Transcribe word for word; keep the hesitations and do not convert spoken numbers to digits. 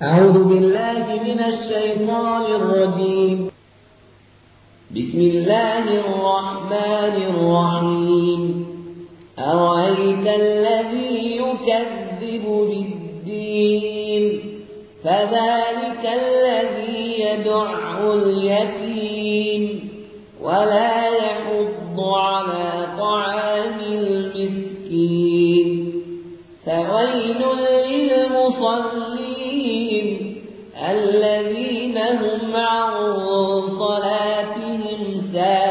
أعوذ بالله من الشيطان الرجيم. بسم الله الرحمن الرحيم. أرأيت الذي يكذب بالدين فذلك الذي يدع اليتيم ولا يحض على طعام المسكين فويل للمصلين الذين هم عن صلاتهم ساهون